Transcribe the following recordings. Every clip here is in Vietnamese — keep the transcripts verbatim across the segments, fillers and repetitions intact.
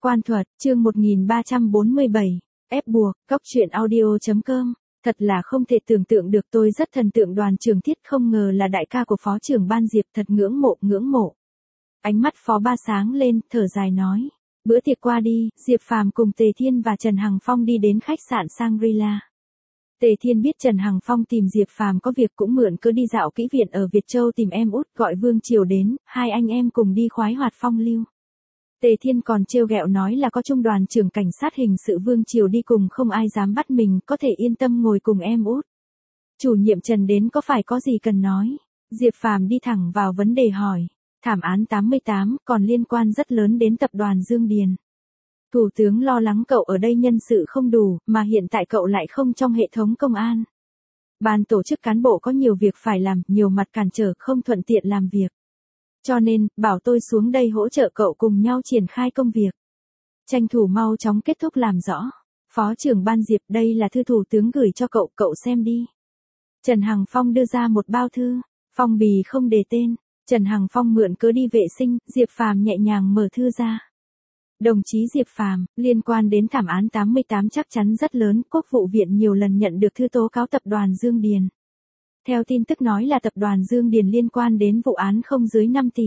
Quan thuật, chương một nghìn ba trăm bốn mươi bảy, ép buộc, Cóc truyện audio chấm com. Thật là không thể tưởng tượng được, tôi rất thần tượng Đoàn Trường Thiết, không ngờ là đại ca của Phó trưởng ban Diệp, thật ngưỡng mộ, ngưỡng mộ. Ánh mắt Phó Ba sáng lên, thở dài nói. Bữa tiệc qua đi, Diệp Phàm cùng Tề Thiên và Trần Hằng Phong đi đến khách sạn Shangri-La. Tề Thiên biết Trần Hằng Phong tìm Diệp Phàm có việc cũng mượn cớ đi dạo kỹ viện ở Việt Châu tìm em út, gọi Vương Triều đến, hai anh em cùng đi khoái hoạt phong lưu. Tề Thiên còn trêu ghẹo nói là có trung đoàn trưởng cảnh sát hình sự Vương Triều đi cùng không ai dám bắt mình, có thể yên tâm ngồi cùng em út. Chủ nhiệm Trần đến có phải có gì cần nói? Diệp Phàm đi thẳng vào vấn đề hỏi. Thảm án tám mươi tám còn liên quan rất lớn đến tập đoàn Dương Điền. Thủ tướng lo lắng cậu ở đây nhân sự không đủ, mà hiện tại cậu lại không trong hệ thống công an. Ban tổ chức cán bộ có nhiều việc phải làm, nhiều mặt cản trở, không thuận tiện làm việc. Cho nên, bảo tôi xuống đây hỗ trợ cậu cùng nhau triển khai công việc. Tranh thủ mau chóng kết thúc làm rõ. Phó trưởng ban Diệp, đây là thư thủ tướng gửi cho cậu, cậu xem đi. Trần Hằng Phong đưa ra một bao thư, phong bì không đề tên. Trần Hằng Phong mượn cớ đi vệ sinh, Diệp Phàm nhẹ nhàng mở thư ra. Đồng chí Diệp Phàm, liên quan đến thảm án tám mươi tám chắc chắn rất lớn, Quốc vụ viện nhiều lần nhận được thư tố cáo tập đoàn Dương Điền. Theo tin tức nói là tập đoàn Dương Điền liên quan đến vụ án không dưới năm tỷ.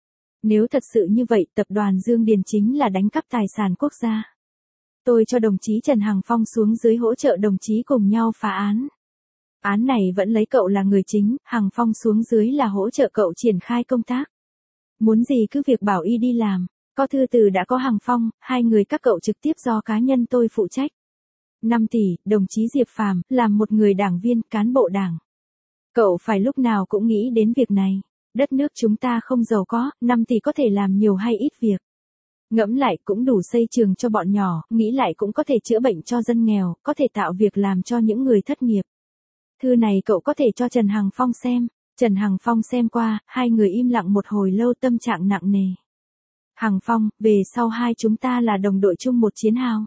Nếu thật sự như vậy, tập đoàn Dương Điền chính là đánh cắp tài sản quốc gia. Tôi cho đồng chí Trần Hằng Phong xuống dưới hỗ trợ đồng chí cùng nhau phá án. Án này vẫn lấy cậu là người chính, Hằng Phong xuống dưới là hỗ trợ cậu triển khai công tác. Muốn gì cứ việc bảo y đi làm, có thư từ đã có Hằng Phong, hai người các cậu trực tiếp do cá nhân tôi phụ trách. năm tỷ, đồng chí Diệp Phàm, làm một người đảng viên, cán bộ đảng. Cậu phải lúc nào cũng nghĩ đến việc này. Đất nước chúng ta không giàu có, năm tỷ có thể làm nhiều hay ít việc. Ngẫm lại cũng đủ xây trường cho bọn nhỏ, nghĩ lại cũng có thể chữa bệnh cho dân nghèo, có thể tạo việc làm cho những người thất nghiệp. Thư này cậu có thể cho Trần Hằng Phong xem. Trần Hằng Phong xem qua, hai người im lặng một hồi lâu, tâm trạng nặng nề. Hằng Phong, về sau hai chúng ta là đồng đội chung một chiến hào.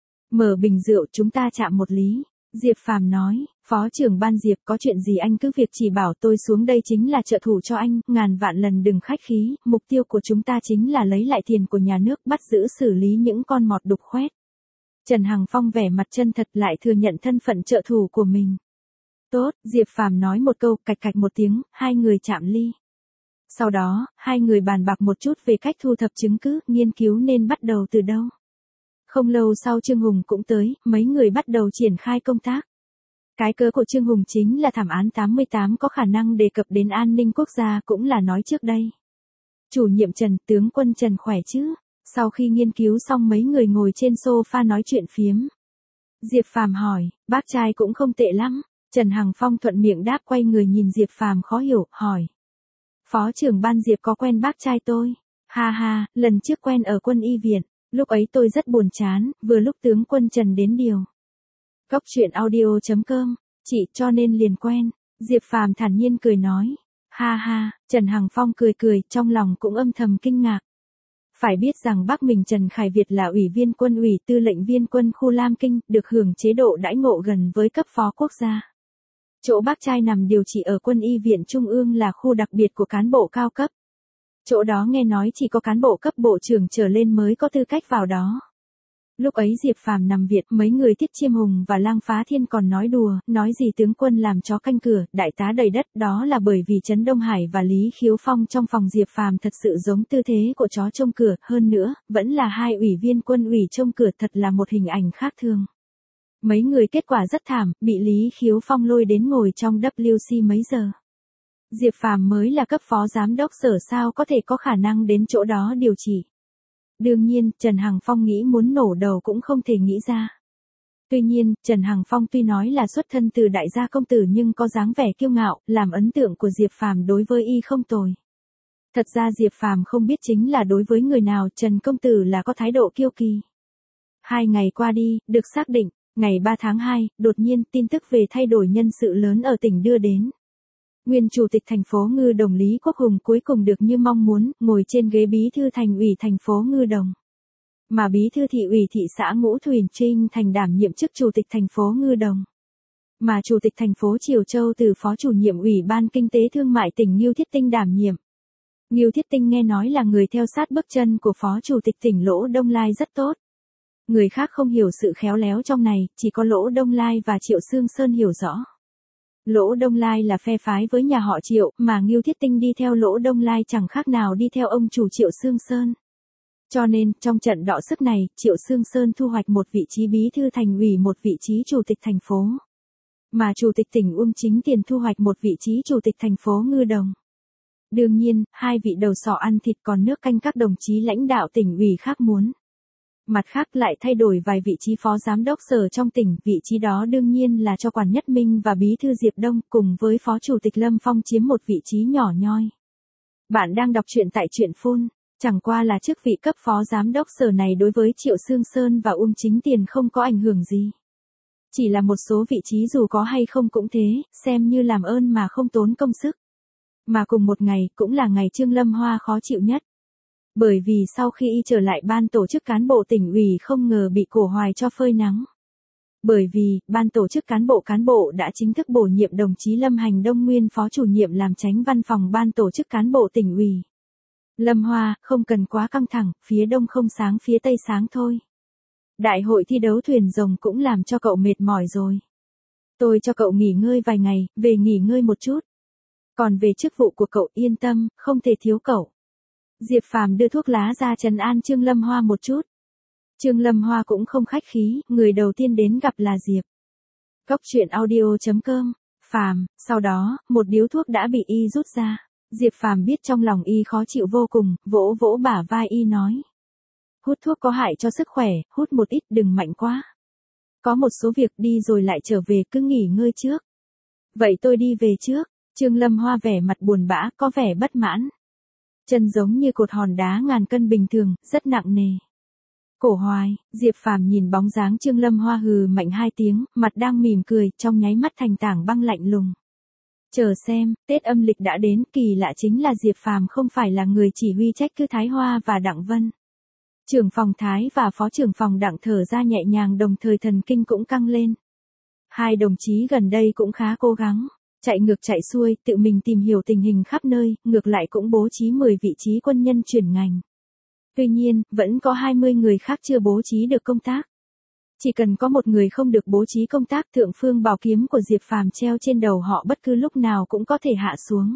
Mở bình rượu chúng ta chạm một lý. Diệp Phàm nói, Phó trưởng ban Diệp, có chuyện gì anh cứ việc chỉ bảo, tôi xuống đây chính là trợ thủ cho anh, ngàn vạn lần đừng khách khí, mục tiêu của chúng ta chính là lấy lại tiền của nhà nước, bắt giữ xử lý những con mọt đục khoét. Trần Hằng Phong vẻ mặt chân thật lại thừa nhận thân phận trợ thủ của mình. Tốt, Diệp Phàm nói một câu, cạch cạch một tiếng, hai người chạm ly. Sau đó, hai người bàn bạc một chút về cách thu thập chứng cứ, nghiên cứu nên bắt đầu từ đâu. Không lâu sau Trương Hùng cũng tới, mấy người bắt đầu triển khai công tác. Cái cớ của Trương Hùng chính là thảm án tám mươi tám có khả năng đề cập đến an ninh quốc gia, cũng là nói trước đây. Chủ nhiệm Trần, tướng quân Trần khỏe chứ? Sau khi nghiên cứu xong mấy người ngồi trên sofa nói chuyện phiếm. Diệp Phàm hỏi, bác trai cũng không tệ lắm. Trần Hằng Phong thuận miệng đáp, quay người nhìn Diệp Phàm khó hiểu, hỏi. Phó trưởng ban Diệp có quen bác trai tôi? Ha ha, lần trước quen ở quân y viện, lúc ấy tôi rất buồn chán, vừa lúc tướng quân Trần đến điều. Cóc truyện audio chấm com, chị cho nên liền quen. Diệp Phàm thản nhiên cười nói. Ha ha, Trần Hằng Phong cười cười, trong lòng cũng âm thầm kinh ngạc. Phải biết rằng bác mình Trần Khải Việt là ủy viên quân ủy, tư lệnh viên quân khu Lam Kinh, được hưởng chế độ đãi ngộ gần với cấp phó quốc gia. Chỗ bác trai nằm điều trị ở quân y viện Trung ương là khu đặc biệt của cán bộ cao cấp. Chỗ đó nghe nói chỉ có cán bộ cấp bộ trưởng trở lên mới có tư cách vào đó. Lúc ấy Diệp Phàm nằm viện, mấy người Tiết Chiêm Hùng và Lang Phá Thiên còn nói đùa, nói gì tướng quân làm chó canh cửa, đại tá đầy đất, đó là bởi vì Trấn Đông Hải và Lý Khiếu Phong trong phòng Diệp Phàm thật sự giống tư thế của chó trông cửa, hơn nữa, vẫn là hai ủy viên quân ủy trông cửa, thật là một hình ảnh khác thường. Mấy người kết quả rất thảm, bị Lý Khiếu Phong lôi đến ngồi trong W C mấy giờ. Diệp Phàm mới là cấp phó giám đốc sở, sao có thể có khả năng đến chỗ đó điều trị. Đương nhiên, Trần Hằng Phong nghĩ muốn nổ đầu cũng không thể nghĩ ra. Tuy nhiên, Trần Hằng Phong tuy nói là xuất thân từ đại gia công tử nhưng có dáng vẻ kiêu ngạo, làm ấn tượng của Diệp Phàm đối với y không tồi. Thật ra Diệp Phàm không biết chính là đối với người nào Trần công tử là có thái độ kiêu kỳ. Hai ngày qua đi, được xác định, ngày ba tháng hai, đột nhiên tin tức về thay đổi nhân sự lớn ở tỉnh đưa đến. Nguyên chủ tịch thành phố Ngư Đồng Lý Quốc Hùng cuối cùng được như mong muốn, ngồi trên ghế bí thư thành ủy thành phố Ngư Đồng. Mà bí thư thị ủy thị xã Ngũ Thủy Trinh thành đảm nhiệm chức chủ tịch thành phố Ngư Đồng. Mà chủ tịch thành phố Triều Châu từ phó chủ nhiệm ủy ban kinh tế thương mại tỉnh Ngưu Thiết Tinh đảm nhiệm. Ngưu Thiết Tinh nghe nói là người theo sát bước chân của Phó Chủ tịch tỉnh Lỗ Đông Lai rất tốt. Người khác không hiểu sự khéo léo trong này, chỉ có Lỗ Đông Lai và Triệu Sương Sơn hiểu rõ. Lỗ Đông Lai là phe phái với nhà họ Triệu, mà Ngưu Thiết Tinh đi theo Lỗ Đông Lai chẳng khác nào đi theo ông chủ Triệu Sương Sơn. Cho nên, trong trận đọ sức này, Triệu Sương Sơn thu hoạch một vị trí bí thư thành ủy, một vị trí chủ tịch thành phố. Mà chủ tịch tỉnh Uông Chính Tiền thu hoạch một vị trí chủ tịch thành phố Ngư Đồng. Đương nhiên, hai vị đầu sỏ ăn thịt còn nước canh các đồng chí lãnh đạo tỉnh ủy khác muốn. Mặt khác lại thay đổi vài vị trí phó giám đốc sở trong tỉnh, vị trí đó đương nhiên là cho Quản Nhất Minh và bí thư Diệp Đông cùng với phó chủ tịch Lâm Phong chiếm một vị trí nhỏ nhoi. Bạn đang đọc truyện tại truyện phun, chẳng qua là chức vị cấp phó giám đốc sở này đối với Triệu Sương Sơn và Uông Chính Tiền không có ảnh hưởng gì. Chỉ là một số vị trí dù có hay không cũng thế, xem như làm ơn mà không tốn công sức. Mà cùng một ngày cũng là ngày Trương Lâm Hoa khó chịu nhất. Bởi vì sau khi y trở lại ban tổ chức cán bộ tỉnh ủy không ngờ bị Cổ Hoài cho phơi nắng. Bởi vì, ban tổ chức cán bộ cán bộ đã chính thức bổ nhiệm đồng chí Lâm Hành Đông nguyên phó chủ nhiệm làm chánh văn phòng ban tổ chức cán bộ tỉnh ủy. Lâm Hoa, không cần quá căng thẳng, phía đông không sáng phía tây sáng thôi. Đại hội thi đấu thuyền rồng cũng làm cho cậu mệt mỏi rồi. Tôi cho cậu nghỉ ngơi vài ngày, về nghỉ ngơi một chút. Còn về chức vụ của cậu yên tâm, không thể thiếu cậu. Diệp Phàm đưa thuốc lá ra trấn an Trương Lâm Hoa một chút. Trương Lâm Hoa cũng không khách khí, người đầu tiên đến gặp là Diệp. Góc truyện audio chấm com, Phàm, sau đó, một điếu thuốc đã bị y rút ra. Diệp Phàm biết trong lòng y khó chịu vô cùng, vỗ vỗ bả vai y nói. Hút thuốc có hại cho sức khỏe, hút một ít đừng mạnh quá. Có một số việc đi rồi lại trở về cứ nghỉ ngơi trước. Vậy tôi đi về trước, Trương Lâm Hoa vẻ mặt buồn bã, có vẻ bất mãn. Chân giống như cột hòn đá ngàn cân bình thường, rất nặng nề. Cổ Hoài, Diệp Phàm nhìn bóng dáng Trương Lâm Hoa hừ mạnh hai tiếng, mặt đang mỉm cười, trong nháy mắt thành tảng băng lạnh lùng. Chờ xem, Tết âm lịch đã đến, kỳ lạ chính là Diệp Phàm không phải là người chỉ huy trách cứ Thái Hoa và Đặng Vân. Trưởng phòng Thái và phó trưởng phòng Đặng thở ra nhẹ nhàng đồng thời thần kinh cũng căng lên. Hai đồng chí gần đây cũng khá cố gắng. Chạy ngược chạy xuôi, tự mình tìm hiểu tình hình khắp nơi, ngược lại cũng bố trí mười vị trí quân nhân chuyển ngành. Tuy nhiên, vẫn có hai mươi người khác chưa bố trí được công tác. Chỉ cần có một người không được bố trí công tác, thượng phương bảo kiếm của Diệp Phàm treo trên đầu họ bất cứ lúc nào cũng có thể hạ xuống.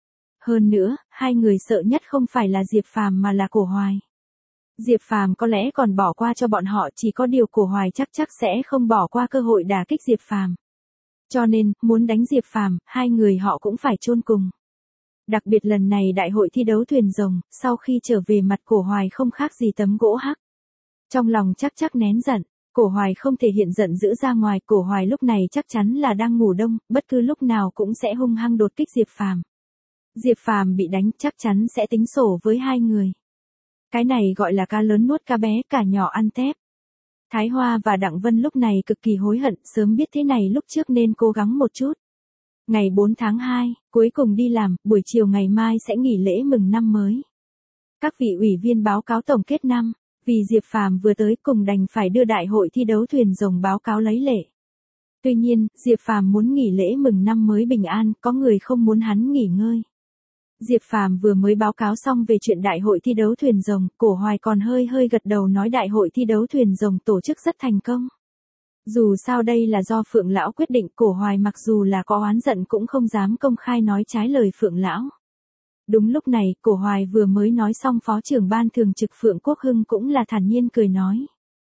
Hơn nữa, hai người sợ nhất không phải là Diệp Phàm mà là Cổ Hoài. Diệp Phàm có lẽ còn bỏ qua cho bọn họ, chỉ có điều Cổ Hoài chắc chắc sẽ không bỏ qua cơ hội đả kích Diệp Phàm. Cho nên, muốn đánh Diệp Phàm, hai người họ cũng phải chôn cùng. Đặc biệt lần này đại hội thi đấu thuyền rồng, sau khi trở về mặt Cổ Hoài không khác gì tấm gỗ hắc. Trong lòng chắc chắc nén giận, Cổ Hoài không thể hiện giận dữ ra ngoài, Cổ Hoài lúc này chắc chắn là đang ngủ đông, bất cứ lúc nào cũng sẽ hung hăng đột kích Diệp Phàm. Diệp Phàm bị đánh chắc chắn sẽ tính sổ với hai người. Cái này gọi là cá lớn nuốt cá bé, cả nhỏ ăn tép. Thái Hoa và Đặng Vân lúc này cực kỳ hối hận, sớm biết thế này lúc trước nên cố gắng một chút. Ngày bốn tháng hai, cuối cùng đi làm, buổi chiều ngày mai sẽ nghỉ lễ mừng năm mới. Các vị ủy viên báo cáo tổng kết năm, vì Diệp Phàm vừa tới cùng đành phải đưa đại hội thi đấu thuyền rồng báo cáo lấy lệ. Tuy nhiên, Diệp Phàm muốn nghỉ lễ mừng năm mới bình an, có người không muốn hắn nghỉ ngơi. Diệp Phàm vừa mới báo cáo xong về chuyện đại hội thi đấu thuyền rồng, Cổ Hoài còn hơi hơi gật đầu nói đại hội thi đấu thuyền rồng tổ chức rất thành công. Dù sao đây là do Phượng Lão quyết định, Cổ Hoài mặc dù là có oán giận cũng không dám công khai nói trái lời Phượng Lão. Đúng lúc này, Cổ Hoài vừa mới nói xong, phó trưởng ban thường trực Phượng Quốc Hưng cũng là thản nhiên cười nói.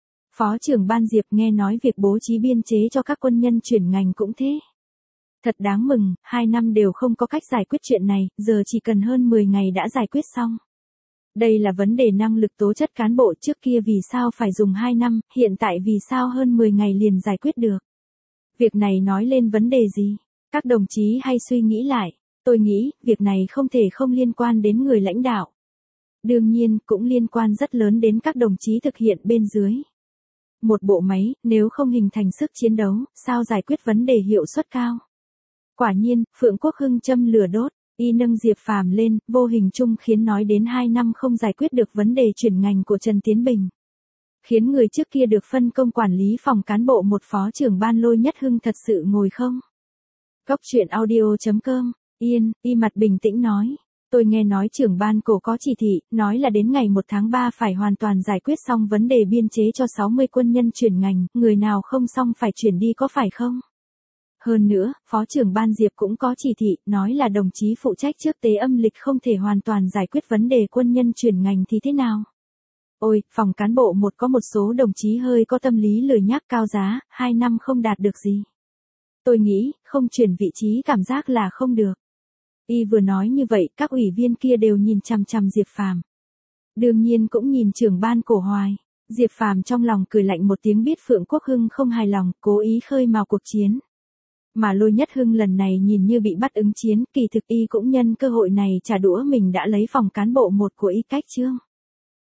Phó trưởng ban Diệp nghe nói việc bố trí biên chế cho các quân nhân chuyển ngành cũng thế. Thật đáng mừng, hai năm đều không có cách giải quyết chuyện này, giờ chỉ cần hơn mười ngày đã giải quyết xong. Đây là vấn đề năng lực tố chất cán bộ, trước kia vì sao phải dùng hai năm, hiện tại vì sao hơn mười ngày liền giải quyết được. Việc này nói lên vấn đề gì? Các đồng chí hay suy nghĩ lại, tôi nghĩ, việc này không thể không liên quan đến người lãnh đạo. Đương nhiên, cũng liên quan rất lớn đến các đồng chí thực hiện bên dưới. Một bộ máy, nếu không hình thành sức chiến đấu, sao giải quyết vấn đề hiệu suất cao? Quả nhiên, Phượng Quốc Hưng châm lửa đốt, y nâng Diệp Phàm lên, vô hình chung khiến nói đến hai năm không giải quyết được vấn đề chuyển ngành của Trần Tiến Bình. Khiến người trước kia được phân công quản lý phòng cán bộ một phó trưởng ban Lôi Nhất Hưng thật sự ngồi không? Góc truyện audio chấm com, yên, y mặt bình tĩnh nói. Tôi nghe nói trưởng ban cổ có chỉ thị, nói là đến ngày một tháng ba phải hoàn toàn giải quyết xong vấn đề biên chế cho sáu mươi quân nhân chuyển ngành, người nào không xong phải chuyển đi có phải không? Hơn nữa, Phó trưởng ban Diệp cũng có chỉ thị, nói là đồng chí phụ trách trước tế âm lịch không thể hoàn toàn giải quyết vấn đề quân nhân chuyển ngành thì thế nào? Ôi, phòng cán bộ một có một số đồng chí hơi có tâm lý lười nhác cao giá, hai năm không đạt được gì. Tôi nghĩ, không chuyển vị trí cảm giác là không được. Y vừa nói như vậy, các ủy viên kia đều nhìn chằm chằm Diệp Phàm. Đương nhiên cũng nhìn trưởng ban Cổ Hoài. Diệp Phàm trong lòng cười lạnh một tiếng biết Phượng Quốc Hưng không hài lòng, cố ý khơi mào cuộc chiến. Mà Lôi Nhất Hưng lần này nhìn như bị bắt ứng chiến, kỳ thực Y cũng nhân cơ hội này trả đũa mình đã lấy phòng cán bộ một của Y cách chương.